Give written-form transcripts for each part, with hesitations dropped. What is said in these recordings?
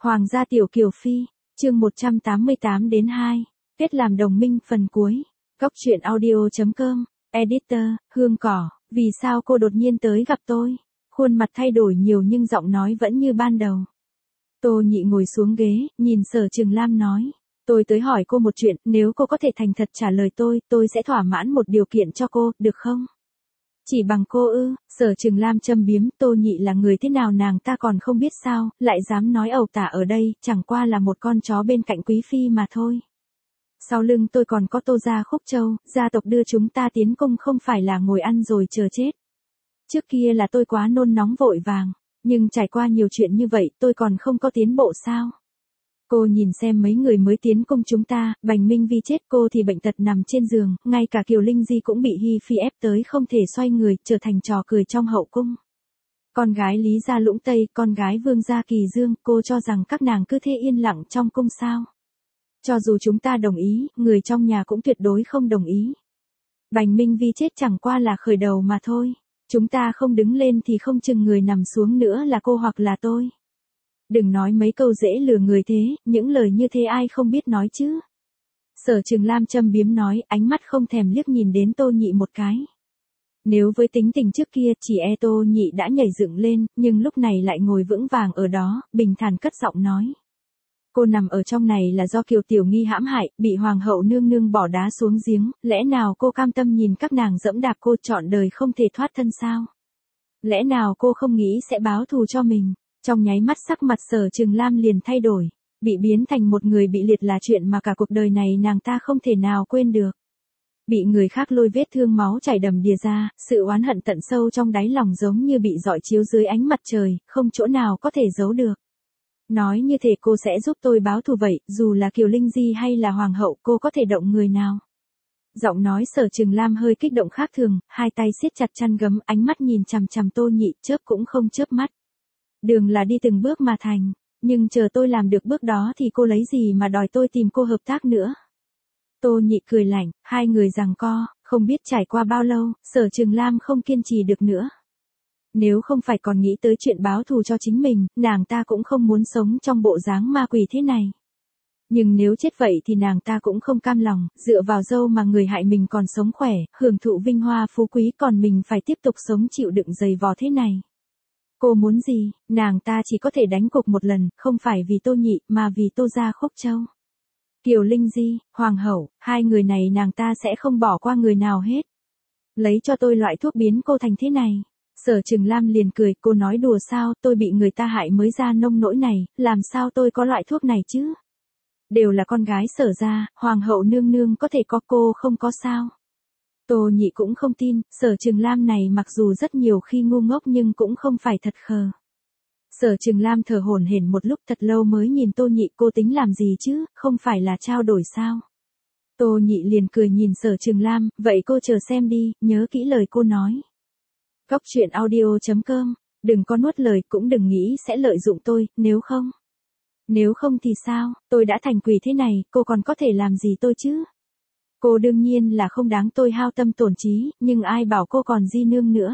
Hoàng gia tiểu kiều phi, chương 188 đến 2, kết làm đồng minh phần cuối. Góc truyện audio.com, editor, Hương Cỏ, vì sao cô đột nhiên tới gặp tôi? Khuôn mặt thay đổi nhiều nhưng giọng nói vẫn như ban đầu. Tô Nhị ngồi xuống ghế, nhìn Sở Trường Lam nói. Tôi tới hỏi cô một chuyện, nếu cô có thể thành thật trả lời tôi sẽ thỏa mãn một điều kiện cho cô, được không? Chỉ bằng cô ư? Sở Trường Lam châm biếm, Tô Nhị là người thế nào nàng ta còn không biết sao, lại dám nói ẩu tả ở đây, chẳng qua là một con chó bên cạnh quý phi mà thôi. Sau lưng tôi còn có Tô gia Khúc Châu, gia tộc đưa chúng ta tiến cung không phải là ngồi ăn rồi chờ chết. Trước kia là tôi quá nôn nóng vội vàng, nhưng trải qua nhiều chuyện như vậy tôi còn không có tiến bộ sao? Cô nhìn xem mấy người mới tiến cung chúng ta, Bành Minh Vi chết, cô thì bệnh tật nằm trên giường, ngay cả Kiều Linh Di cũng bị Hi Phi ép tới không thể xoay người, trở thành trò cười trong hậu cung. Con gái Lý gia Lũng Tây, con gái Vương gia Kỳ Dương, cô cho rằng các nàng cứ thế yên lặng trong cung sao? Cho dù chúng ta đồng ý, người trong nhà cũng tuyệt đối không đồng ý. Bành Minh Vi chết chẳng qua là khởi đầu mà thôi. Chúng ta không đứng lên thì không chừng người nằm xuống nữa là cô hoặc là tôi. Đừng nói mấy câu dễ lừa người thế, những lời như thế ai không biết nói chứ. Sở Trường Lam châm biếm nói, ánh mắt không thèm liếc nhìn đến Tô Nhị một cái. Nếu với tính tình trước kia chỉ e Tô Nhị đã nhảy dựng lên, nhưng lúc này lại ngồi vững vàng ở đó, bình thản cất giọng nói. Cô nằm ở trong này là do Kiều Tiểu Nghi hãm hại, bị Hoàng hậu nương nương bỏ đá xuống giếng, lẽ nào cô cam tâm nhìn các nàng dẫm đạp cô trọn đời không thể thoát thân sao? Lẽ nào cô không nghĩ sẽ báo thù cho mình? Trong nháy mắt sắc mặt Sở Trường Lam liền thay đổi, bị biến thành một người bị liệt là chuyện mà cả cuộc đời này nàng ta không thể nào quên được. Bị người khác lôi vết thương máu chảy đầm đìa ra, sự oán hận tận sâu trong đáy lòng giống như bị rọi chiếu dưới ánh mặt trời, không chỗ nào có thể giấu được. Nói như thể cô sẽ giúp tôi báo thù vậy, dù là Kiều Linh Di hay là Hoàng hậu cô có thể động người nào. Giọng nói Sở Trường Lam hơi kích động khác thường, hai tay siết chặt chăn gấm, ánh mắt nhìn chằm chằm Tô Nhị, chớp cũng không chớp mắt. Đường là đi từng bước mà thành, nhưng chờ tôi làm được bước đó thì cô lấy gì mà đòi tôi tìm cô hợp tác nữa. Tô Nhị cười lạnh, hai người giằng co, không biết trải qua bao lâu, Sở Trường Lam không kiên trì được nữa. Nếu không phải còn nghĩ tới chuyện báo thù cho chính mình, nàng ta cũng không muốn sống trong bộ dáng ma quỷ thế này. Nhưng nếu chết vậy thì nàng ta cũng không cam lòng, dựa vào dâu mà người hại mình còn sống khỏe, hưởng thụ vinh hoa phú quý còn mình phải tiếp tục sống chịu đựng dày vò thế này. Cô muốn gì, nàng ta chỉ có thể đánh cuộc một lần, không phải vì Tô Nhị, mà vì Tô gia Khúc Châu. Kiều Linh Di, Hoàng hậu, hai người này nàng ta sẽ không bỏ qua người nào hết. Lấy cho tôi loại thuốc biến cô thành thế này. Sở Trường Lam liền cười, cô nói đùa sao, tôi bị người ta hại mới ra nông nỗi này, làm sao tôi có loại thuốc này chứ? Đều là con gái Sở gia, Hoàng hậu nương nương có thể có, cô không có sao? Tô Nhị cũng không tin, Sở Trường Lam này mặc dù rất nhiều khi ngu ngốc nhưng cũng không phải thật khờ. Sở Trường Lam thở hổn hển một lúc thật lâu mới nhìn Tô Nhị, cô tính làm gì chứ, không phải là trao đổi sao? Tô Nhị liền cười nhìn Sở Trường Lam, vậy cô chờ xem đi, nhớ kỹ lời cô nói. Góc truyện audio.com, đừng có nuốt lời cũng đừng nghĩ sẽ lợi dụng tôi, nếu không thì sao, tôi đã thành quỷ thế này, cô còn có thể làm gì tôi chứ? Cô đương nhiên là không đáng tôi hao tâm tổn trí, nhưng ai bảo cô còn di nương nữa?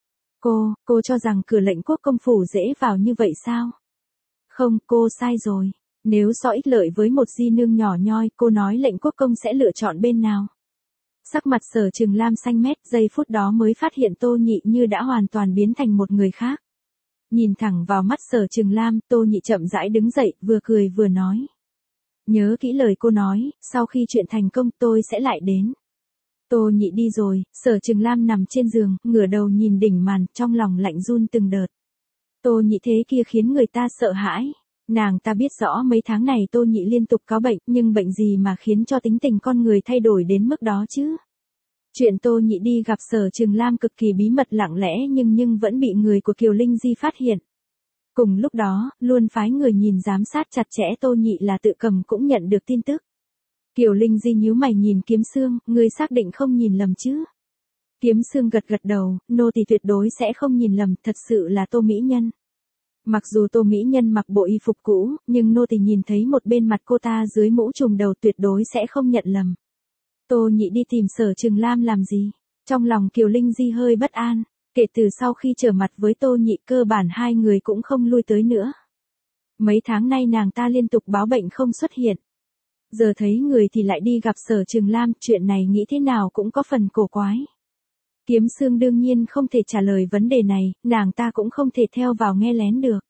Cô cho rằng cửa lệnh quốc công phủ dễ vào như vậy sao? Không, cô sai rồi. Nếu so ích lợi với một di nương nhỏ nhoi, cô nói lệnh quốc công sẽ lựa chọn bên nào? Sắc mặt Sở Trường Lam xanh mét, giây phút đó mới phát hiện Tô Nhị như đã hoàn toàn biến thành một người khác. Nhìn thẳng vào mắt Sở Trường Lam, Tô Nhị chậm rãi đứng dậy, vừa cười vừa nói. Nhớ kỹ lời cô nói, sau khi chuyện thành công tôi sẽ lại đến. Tô Nhị đi rồi, Sở Trường Lam nằm trên giường, ngửa đầu nhìn đỉnh màn, trong lòng lạnh run từng đợt. Tô Nhị thế kia khiến người ta sợ hãi. Nàng ta biết rõ mấy tháng này Tô Nhị liên tục có bệnh, nhưng bệnh gì mà khiến cho tính tình con người thay đổi đến mức đó chứ? Chuyện Tô Nhị đi gặp Sở Trường Lam cực kỳ bí mật lặng lẽ nhưng vẫn bị người của Kiều Linh Di phát hiện. Cùng lúc đó, luôn phái người nhìn giám sát chặt chẽ Tô Nhị là Tự Cầm cũng nhận được tin tức. Kiều Linh Di nhíu mày nhìn Kiếm Sương, ngươi xác định không nhìn lầm chứ? Kiếm Sương gật gật đầu, nô tỳ tuyệt đối sẽ không nhìn lầm, thật sự là Tô mỹ nhân. Mặc dù Tô mỹ nhân mặc bộ y phục cũ, nhưng nô tỳ nhìn thấy một bên mặt cô ta dưới mũ trùm đầu tuyệt đối sẽ không nhận lầm. Tô Nhị đi tìm Sở Trường Lam làm gì? Trong lòng Kiều Linh Di hơi bất an, kể từ sau khi trở mặt với Tô Nhị cơ bản hai người cũng không lui tới nữa. Mấy tháng nay nàng ta liên tục báo bệnh không xuất hiện. Giờ thấy người thì lại đi gặp Sở Trường Lam, chuyện này nghĩ thế nào cũng có phần cổ quái. Kiếm Sương đương nhiên không thể trả lời vấn đề này, nàng ta cũng không thể theo vào nghe lén được.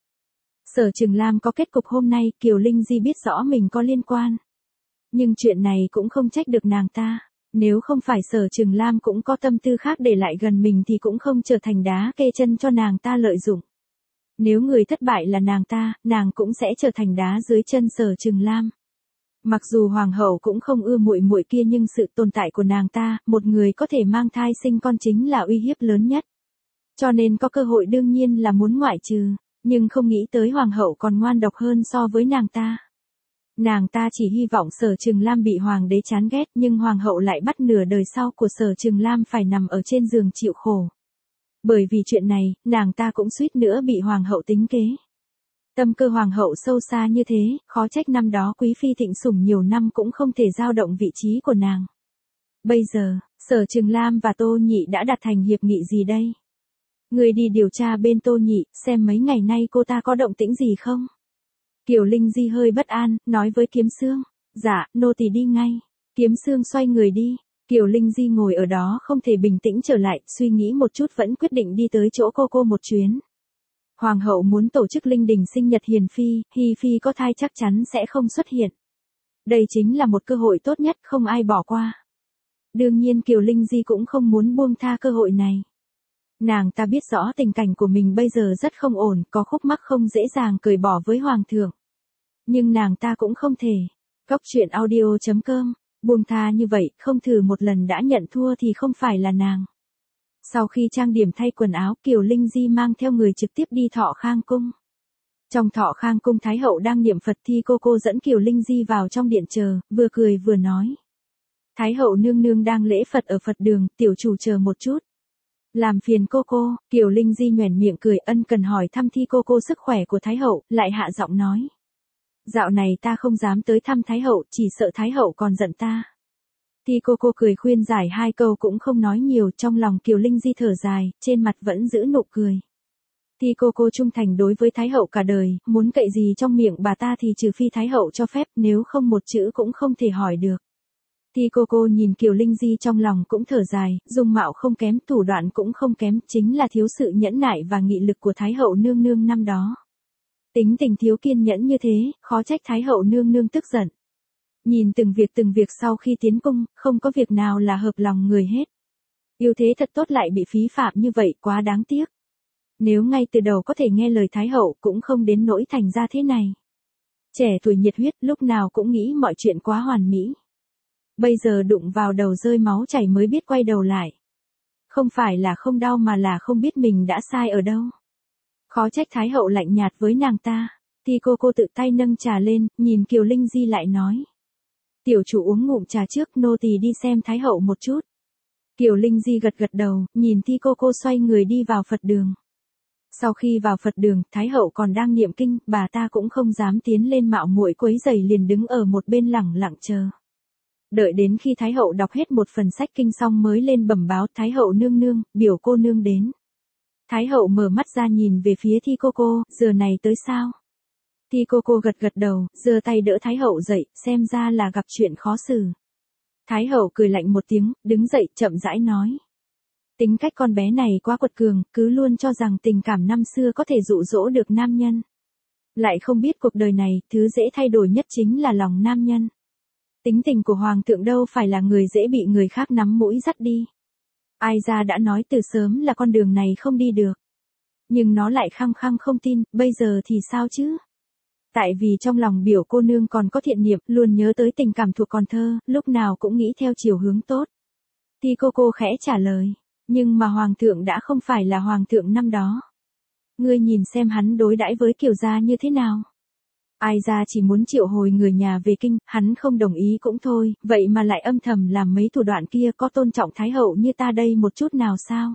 Sở Trường Lam có kết cục hôm nay, Kiều Linh Di biết rõ mình có liên quan. Nhưng chuyện này cũng không trách được nàng ta. Nếu không phải Sở Trường Lam cũng có tâm tư khác để lại gần mình thì cũng không trở thành đá kê chân cho nàng ta lợi dụng. Nếu người thất bại là nàng ta, nàng cũng sẽ trở thành đá dưới chân Sở Trường Lam. Mặc dù hoàng hậu cũng không ưa muội muội kia nhưng sự tồn tại của nàng ta, một người có thể mang thai sinh con chính là uy hiếp lớn nhất. Cho nên có cơ hội đương nhiên là muốn ngoại trừ, nhưng không nghĩ tới hoàng hậu còn ngoan độc hơn so với nàng ta. Nàng ta chỉ hy vọng Sở Trường Lam bị hoàng đế chán ghét, nhưng hoàng hậu lại bắt nửa đời sau của Sở Trường Lam phải nằm ở trên giường chịu khổ. Bởi vì chuyện này, nàng ta cũng suýt nữa bị hoàng hậu tính kế. Tâm cơ hoàng hậu sâu xa như thế, khó trách năm đó quý phi thịnh sủng nhiều năm cũng không thể dao động vị trí của nàng. Bây giờ, Sở Trường Lam và Tô Nhị đã đạt thành hiệp nghị gì đây? Người đi điều tra bên Tô Nhị, xem mấy ngày nay cô ta có động tĩnh gì không? Kiều Linh Di hơi bất an, nói với Kiếm Sương. Dạ, nô tỳ đi ngay. Kiếm Sương xoay người đi. Kiều Linh Di ngồi ở đó không thể bình tĩnh trở lại, suy nghĩ một chút vẫn quyết định đi tới chỗ cô một chuyến. Hoàng hậu muốn tổ chức linh đình sinh nhật Hiền Phi, Hi Phi có thai chắc chắn sẽ không xuất hiện. Đây chính là một cơ hội tốt nhất, không ai bỏ qua. Đương nhiên Kiều Linh Di cũng không muốn buông tha cơ hội này. Nàng ta biết rõ tình cảnh của mình bây giờ rất không ổn, có khúc mắc không dễ dàng cởi bỏ với hoàng thượng. Nhưng nàng ta cũng không thể. Góc truyện audio.com, buông tha như vậy, không thử một lần đã nhận thua thì không phải là nàng. Sau khi trang điểm thay quần áo, Kiều Linh Di mang theo người trực tiếp đi Thọ Khang Cung. Trong Thọ Khang Cung Thái hậu đang niệm Phật thì cô dẫn Kiều Linh Di vào trong điện chờ, vừa cười vừa nói. Thái hậu nương nương đang lễ Phật ở Phật đường, tiểu chủ chờ một chút. Làm phiền cô, Kiều Linh Di nhoẻn miệng cười ân cần hỏi thăm thi cô sức khỏe của Thái hậu, lại hạ giọng nói. Dạo này ta không dám tới thăm Thái hậu, chỉ sợ Thái hậu còn giận ta. Thi cô cười khuyên giải hai câu cũng không nói nhiều, trong lòng Kiều Linh Di thở dài, trên mặt vẫn giữ nụ cười. Thi cô trung thành đối với Thái hậu cả đời, muốn cậy gì trong miệng bà ta thì trừ phi Thái hậu cho phép, nếu không một chữ cũng không thể hỏi được. Thi cô nhìn Kiều Linh Di trong lòng cũng thở dài, dung mạo không kém, thủ đoạn cũng không kém, chính là thiếu sự nhẫn nại và nghị lực của Thái hậu nương nương năm đó. Tính tình thiếu kiên nhẫn như thế, khó trách Thái hậu nương nương tức giận. Nhìn từng việc sau khi tiến cung, không có việc nào là hợp lòng người hết. Yêu thế thật tốt lại bị phí phạm như vậy, quá đáng tiếc. Nếu ngay từ đầu có thể nghe lời Thái hậu cũng không đến nỗi thành ra thế này. Trẻ tuổi nhiệt huyết lúc nào cũng nghĩ mọi chuyện quá hoàn mỹ. Bây giờ đụng vào đầu rơi máu chảy mới biết quay đầu lại. Không phải là không đau mà là không biết mình đã sai ở đâu. Khó trách Thái hậu lạnh nhạt với nàng ta. Thì cô tự tay nâng trà lên, nhìn Kiều Linh Di lại nói. Tiểu chủ uống ngụm trà trước, nô tỳ đi xem Thái hậu một chút. Kiều Linh Di gật đầu, nhìn Thi cô xoay người đi vào Phật đường. Sau khi vào Phật đường, Thái hậu còn đang niệm kinh, bà ta cũng không dám tiến lên mạo muội quấy rầy, liền đứng ở một bên lẳng lặng chờ. Đợi đến khi Thái hậu đọc hết một phần sách kinh xong mới lên bẩm báo Thái hậu nương nương, biểu cô nương đến. Thái hậu mở mắt ra nhìn về phía Thi cô, giờ này tới sao? Thi cô gật đầu, giơ tay đỡ Thái hậu dậy, xem ra là gặp chuyện khó xử. Thái hậu cười lạnh một tiếng, đứng dậy chậm rãi nói. Tính cách con bé này quá quật cường, cứ luôn cho rằng tình cảm năm xưa có thể dụ dỗ được nam nhân. Lại không biết cuộc đời này, thứ dễ thay đổi nhất chính là lòng nam nhân. Tính tình của hoàng thượng đâu phải là người dễ bị người khác nắm mũi dắt đi. Ai ra đã nói từ sớm là con đường này không đi được. Nhưng nó lại khăng khăng không tin, bây giờ thì sao chứ? Tại vì trong lòng biểu cô nương còn có thiện niệm, luôn nhớ tới tình cảm thuộc còn thơ, lúc nào cũng nghĩ theo chiều hướng tốt. Thì cô khẽ trả lời, nhưng mà hoàng thượng đã không phải là hoàng thượng năm đó. Ngươi nhìn xem hắn đối đãi với Kiều gia như thế nào. Ai ra chỉ muốn triệu hồi người nhà về kinh, hắn không đồng ý cũng thôi, vậy mà lại âm thầm làm mấy thủ đoạn kia, có tôn trọng Thái hậu như ta đây một chút nào sao?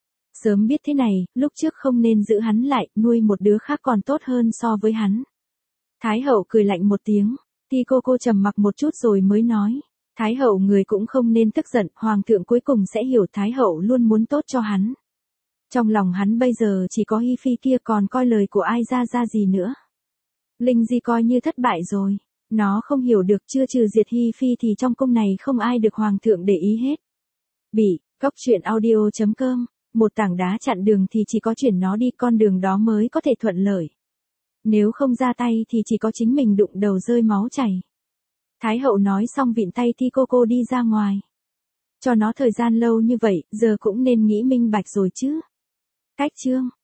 Sớm biết thế này, lúc trước không nên giữ hắn lại, nuôi một đứa khác còn tốt hơn so với hắn. Thái hậu cười lạnh một tiếng, thì cô trầm mặc một chút rồi mới nói. Thái hậu người cũng không nên tức giận, hoàng thượng cuối cùng sẽ hiểu Thái hậu luôn muốn tốt cho hắn. Trong lòng hắn bây giờ chỉ có Hi Phi kia, còn coi lời của ai ra gì nữa. Linh Di coi như thất bại rồi. Nó không hiểu được chưa trừ Diệt Hy Phi thì trong cung này không ai được hoàng thượng để ý hết. Bị, góc truyện audio.com, một tảng đá chặn đường thì chỉ có chuyển nó đi con đường đó mới có thể thuận lợi. Nếu không ra tay thì chỉ có chính mình đụng đầu rơi máu chảy. Thái hậu nói xong vịn tay Thi cô đi ra ngoài. Cho nó thời gian lâu như vậy, giờ cũng nên nghĩ minh bạch rồi chứ. Cách chương